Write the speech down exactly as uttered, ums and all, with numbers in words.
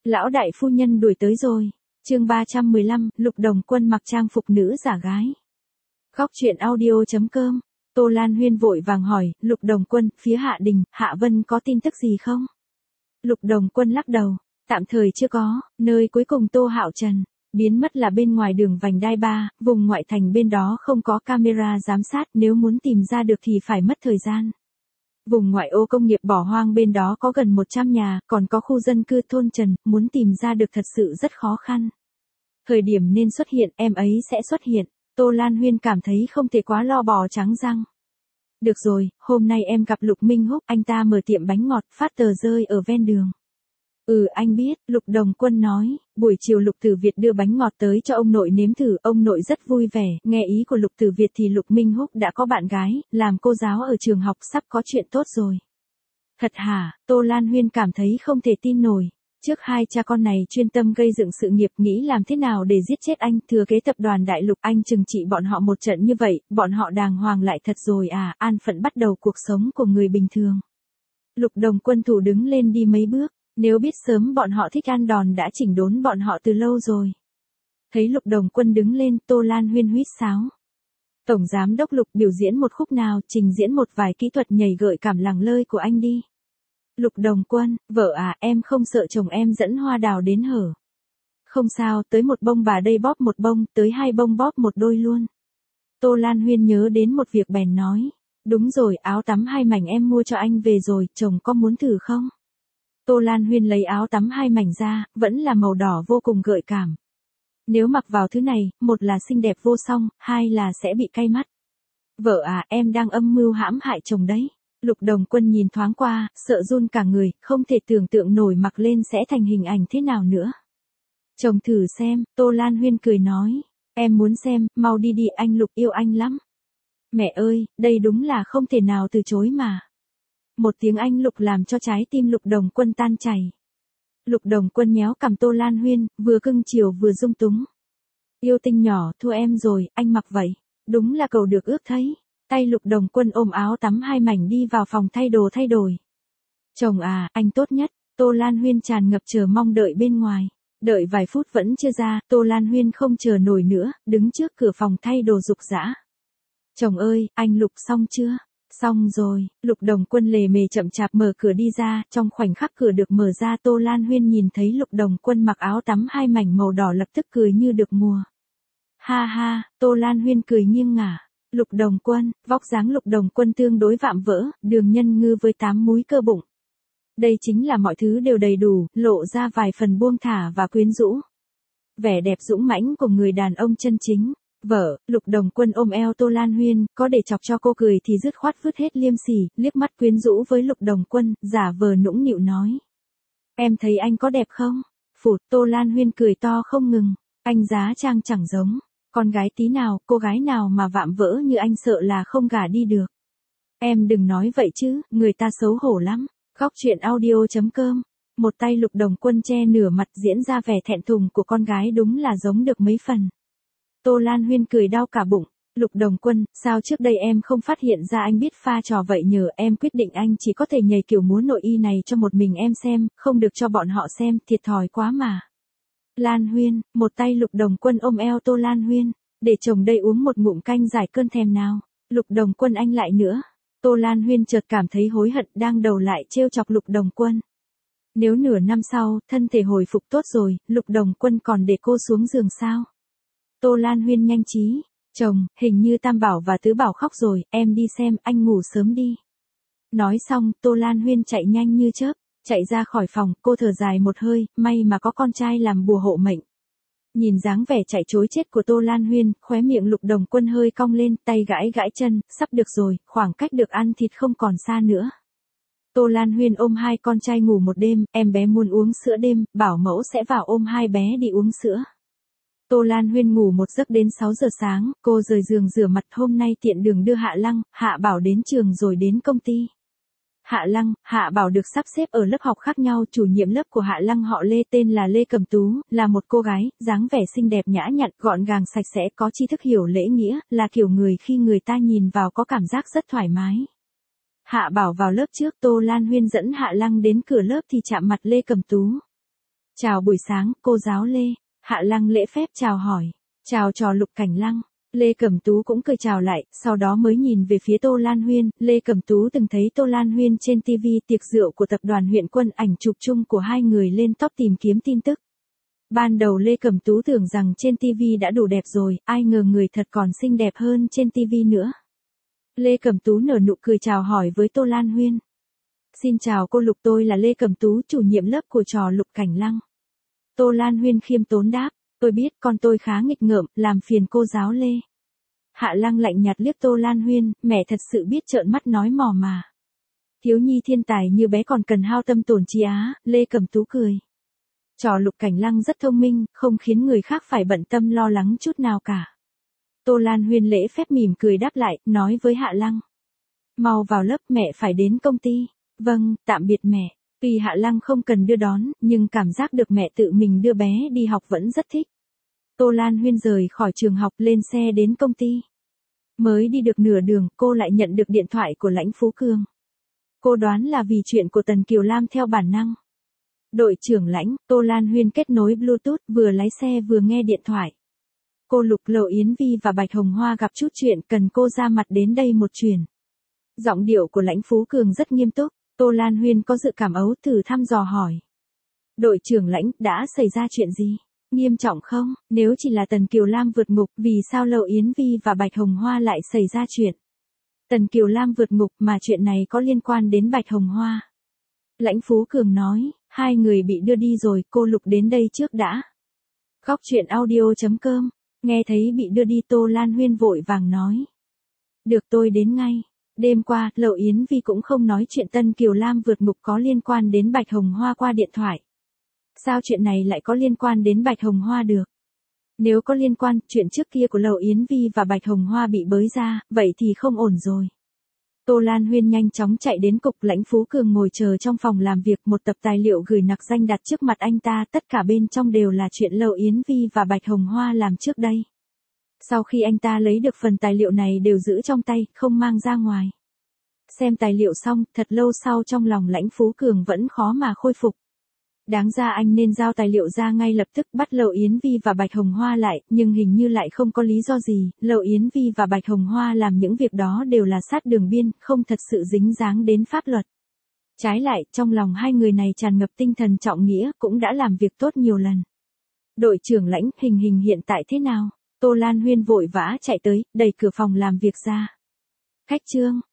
Lão đại phu nhân đuổi tới rồi. Chương ba trăm mười lăm, Lục Đồng Quân mặc trang phục nữ giả gái. Góc truyện audio chấm com. Tô Lan Huyên vội vàng hỏi, Lục Đồng Quân, phía Hạ Đình, Hạ Vân có tin tức gì không? Lục Đồng Quân lắc đầu, tạm thời chưa có, nơi cuối cùng Tô Hạo Trần biến mất là bên ngoài đường vành đai ba, vùng ngoại thành bên đó không có camera giám sát, nếu muốn tìm ra được thì phải mất thời gian. Vùng ngoại ô công nghiệp bỏ hoang bên đó có gần một trăm nhà, còn có khu dân cư thôn trần, muốn tìm ra được thật sự rất khó khăn. Thời điểm nên xuất hiện, em ấy sẽ xuất hiện. Tô Lan Huyên cảm thấy không thể quá lo bò trắng răng. Được rồi, hôm nay em gặp Lục Minh Húc, anh ta mở tiệm bánh ngọt, phát tờ rơi ở ven đường. Ừ anh biết, Lục Đồng Quân nói, buổi chiều Lục Tử Việt đưa bánh ngọt tới cho ông nội nếm thử, ông nội rất vui vẻ, nghe ý của Lục Tử Việt thì Lục Minh Húc đã có bạn gái, làm cô giáo ở trường học sắp có chuyện tốt rồi. Thật hả, Tô Lan Huyên cảm thấy không thể tin nổi. Trước hai cha con này chuyên tâm gây dựng sự nghiệp, nghĩ làm thế nào để giết chết anh, thừa kế tập đoàn Đại Lục, anh trừng trị bọn họ một trận như vậy, bọn họ đàng hoàng lại thật rồi à, an phận bắt đầu cuộc sống của người bình thường. Lục Đồng Quân thủ đứng lên đi mấy bước, nếu biết sớm bọn họ thích ăn đòn đã chỉnh đốn bọn họ từ lâu rồi. Thấy Lục Đồng Quân đứng lên, Tô Lan Huyên huýt sáo. Tổng giám đốc Lục, biểu diễn một khúc nào, trình diễn một vài kỹ thuật nhảy gợi cảm lẳng lơi của anh đi. Lục Đồng Quân, vợ à, em không sợ chồng em dẫn hoa đào đến hở. Không sao, tới một bông bà đây bóp một bông, tới hai bông bóp một đôi luôn. Tô Lan Huyên nhớ đến một việc bèn nói. Đúng rồi, áo tắm hai mảnh em mua cho anh về rồi, chồng có muốn thử không? Tô Lan Huyên lấy áo tắm hai mảnh ra, vẫn là màu đỏ vô cùng gợi cảm. Nếu mặc vào thứ này, một là xinh đẹp vô song, hai là sẽ bị cay mắt. Vợ à, em đang âm mưu hãm hại chồng đấy. Lục Đồng Quân nhìn thoáng qua, sợ run cả người, không thể tưởng tượng nổi mặc lên sẽ thành hình ảnh thế nào nữa. Chồng thử xem, Tô Lan Huyên cười nói. Em muốn xem, mau đi đi, anh Lục yêu anh lắm. Mẹ ơi, đây đúng là không thể nào từ chối mà. Một tiếng anh Lục làm cho trái tim Lục Đồng Quân tan chảy. Lục Đồng Quân nhéo cằm Tô Lan Huyên, vừa cưng chiều vừa dung túng. Yêu tinh nhỏ, thua em rồi, anh mặc vậy. Đúng là cầu được ước thấy. Tay Lục Đồng Quân ôm áo tắm hai mảnh đi vào phòng thay đồ thay đổi. Chồng à, anh tốt nhất. Tô Lan Huyên tràn ngập chờ mong đợi bên ngoài. Đợi vài phút vẫn chưa ra, Tô Lan Huyên không chờ nổi nữa, đứng trước cửa phòng thay đồ rục rã. Chồng ơi, anh Lục xong chưa? Xong rồi, Lục Đồng Quân lề mề chậm chạp mở cửa đi ra, trong khoảnh khắc cửa được mở ra Tô Lan Huyên nhìn thấy Lục Đồng Quân mặc áo tắm hai mảnh màu đỏ lập tức cười như được mùa. Ha ha, Tô Lan Huyên cười nghiêng ngả. Lục Đồng Quân, vóc dáng Lục Đồng Quân tương đối vạm vỡ, đường nhân ngư với tám múi cơ bụng. Đây chính là mọi thứ đều đầy đủ, lộ ra vài phần buông thả và quyến rũ. Vẻ đẹp dũng mãnh của người đàn ông chân chính. Vợ, Lục Đồng Quân ôm eo Tô Lan Huyên, có để chọc cho cô cười thì dứt khoát vứt hết liêm sỉ, liếc mắt quyến rũ với Lục Đồng Quân, giả vờ nũng nịu nói. Em thấy anh có đẹp không? Phụt, Tô Lan Huyên cười to không ngừng, anh giá trang chẳng giống. Con gái tí nào, cô gái nào mà vạm vỡ như anh sợ là không gả đi được. Em đừng nói vậy chứ, người ta xấu hổ lắm. Góc truyện audio chấm com. Một tay Lục Đồng Quân che nửa mặt diễn ra vẻ thẹn thùng của con gái đúng là giống được mấy phần. Tô Lan Huyên cười đau cả bụng. Lục Đồng Quân, sao trước đây em không phát hiện ra anh biết pha trò vậy, nhờ em quyết định anh chỉ có thể nhảy kiểu múa nội y này cho một mình em xem, không được cho bọn họ xem, thiệt thòi quá mà. Lan Huyên, một tay Lục Đồng Quân ôm eo Tô Lan Huyên, để chồng đây uống một ngụm canh giải cơn thèm nào. Lục Đồng Quân anh lại nữa. Tô Lan Huyên chợt cảm thấy hối hận, đang đầu lại trêu chọc Lục Đồng Quân. Nếu nửa năm sau, thân thể hồi phục tốt rồi, Lục Đồng Quân còn để cô xuống giường sao? Tô Lan Huyên nhanh trí. Chồng, hình như Tam Bảo và Tứ Bảo khóc rồi, em đi xem, anh ngủ sớm đi. Nói xong, Tô Lan Huyên chạy nhanh như chớp. Chạy ra khỏi phòng, cô thở dài một hơi, may mà có con trai làm bùa hộ mệnh. Nhìn dáng vẻ chạy trối chết của Tô Lan Huyên, khóe miệng Lục Đồng Quân hơi cong lên, tay gãi gãi chân, sắp được rồi, khoảng cách được ăn thịt không còn xa nữa. Tô Lan Huyên ôm hai con trai ngủ một đêm, em bé muốn uống sữa đêm, bảo mẫu sẽ vào ôm hai bé đi uống sữa. Tô Lan Huyên ngủ một giấc đến sáu giờ sáng, cô rời giường rửa mặt, hôm nay tiện đường đưa Hạ Lăng, Hạ Bảo đến trường rồi đến công ty. Hạ Lăng, Hạ Bảo được sắp xếp ở lớp học khác nhau, chủ nhiệm lớp của Hạ Lăng họ Lê tên là Lê Cẩm Tú, là một cô gái, dáng vẻ xinh đẹp nhã nhặn, gọn gàng sạch sẽ, có tri thức hiểu lễ nghĩa, là kiểu người khi người ta nhìn vào có cảm giác rất thoải mái. Hạ Bảo vào lớp trước, Tô Lan Huyên dẫn Hạ Lăng đến cửa lớp thì chạm mặt Lê Cẩm Tú. Chào buổi sáng, cô giáo Lê. Hạ Lăng lễ phép chào hỏi. Chào trò Lục Cảnh Lăng. Lê Cẩm Tú cũng cười chào lại, sau đó mới nhìn về phía Tô Lan Huyên. Lê Cẩm Tú từng thấy Tô Lan Huyên trên ti vi tiệc rượu của tập đoàn Huyện Quân, ảnh chụp chung của hai người lên top tìm kiếm tin tức. Ban đầu Lê Cẩm Tú tưởng rằng trên ti vi đã đủ đẹp rồi, ai ngờ người thật còn xinh đẹp hơn trên ti vi nữa. Lê Cẩm Tú nở nụ cười chào hỏi với Tô Lan Huyên. Xin chào cô Lục, tôi là Lê Cẩm Tú, chủ nhiệm lớp của trò Lục Cảnh Lăng. Tô Lan Huyên khiêm tốn đáp, tôi biết con tôi khá nghịch ngợm, làm phiền cô giáo Lê. Hạ Lăng lạnh nhạt liếc Tô Lan Huyên, mẹ thật sự biết trợn mắt nói mò mà. Thiếu nhi thiên tài như bé còn cần hao tâm tổn trí á, Lê Cẩm Tú cười. Trò Lục Cảnh Lăng rất thông minh, không khiến người khác phải bận tâm lo lắng chút nào cả. Tô Lan Huyên lễ phép mỉm cười đáp lại, nói với Hạ Lăng. Mau vào lớp, mẹ phải đến công ty. Vâng, tạm biệt mẹ. Tuy Hạ Lăng không cần đưa đón, nhưng cảm giác được mẹ tự mình đưa bé đi học vẫn rất thích. Tô Lan Huyên rời khỏi trường học lên xe đến công ty. Mới đi được nửa đường, cô lại nhận được điện thoại của Lãnh Phú Cường. Cô đoán là vì chuyện của Tần Kiều Lam theo bản năng. Đội trưởng Lãnh, Tô Lan Huyên kết nối Bluetooth, vừa lái xe vừa nghe điện thoại. Cô Lục, Lộ Yến Vi và Bạch Hồng Hoa gặp chút chuyện, cần cô ra mặt đến đây một chuyến. Giọng điệu của Lãnh Phú Cường rất nghiêm túc. Tô Lan Huyên có dự cảm ấu thử thăm dò hỏi. Đội trưởng Lãnh, đã xảy ra chuyện gì? Nghiêm trọng không? Nếu chỉ là Tần Kiều Lam vượt ngục, vì sao Lộ Yến Vi và Bạch Hồng Hoa lại xảy ra chuyện? Tần Kiều Lam vượt ngục mà chuyện này có liên quan đến Bạch Hồng Hoa. Lãnh Phú Cường nói, hai người bị đưa đi rồi, cô Lục đến đây trước đã. Góc truyện audio chấm com, nghe thấy bị đưa đi Tô Lan Huyên vội vàng nói. Được, tôi đến ngay. Đêm qua, Lộ Yến Vi cũng không nói chuyện Tần Kiều Lam vượt ngục có liên quan đến Bạch Hồng Hoa qua điện thoại. Sao chuyện này lại có liên quan đến Bạch Hồng Hoa được? Nếu có liên quan, chuyện trước kia của Lộ Yến Vi và Bạch Hồng Hoa bị bới ra, vậy thì không ổn rồi. Tô Lan Huyên nhanh chóng chạy đến cục. Lãnh Phú Cường ngồi chờ trong phòng làm việc, một tập tài liệu gửi nặc danh đặt trước mặt anh ta, tất cả bên trong đều là chuyện Lộ Yến Vi và Bạch Hồng Hoa làm trước đây. Sau khi anh ta lấy được phần tài liệu này đều giữ trong tay, không mang ra ngoài. Xem tài liệu xong, thật lâu sau trong lòng Lãnh Phú Cường vẫn khó mà khôi phục. Đáng ra anh nên giao tài liệu ra ngay lập tức, bắt Lộ Yến Vi và Bạch Hồng Hoa lại, nhưng hình như lại không có lý do gì. Lộ Yến Vi và Bạch Hồng Hoa làm những việc đó đều là sát đường biên, không thật sự dính dáng đến pháp luật. Trái lại, trong lòng hai người này tràn ngập tinh thần trọng nghĩa, cũng đã làm việc tốt nhiều lần. Đội trưởng Lãnh, hình hình hiện tại thế nào? Tô Lan Huyên vội vã chạy tới, đẩy cửa phòng làm việc ra. Khách Trương,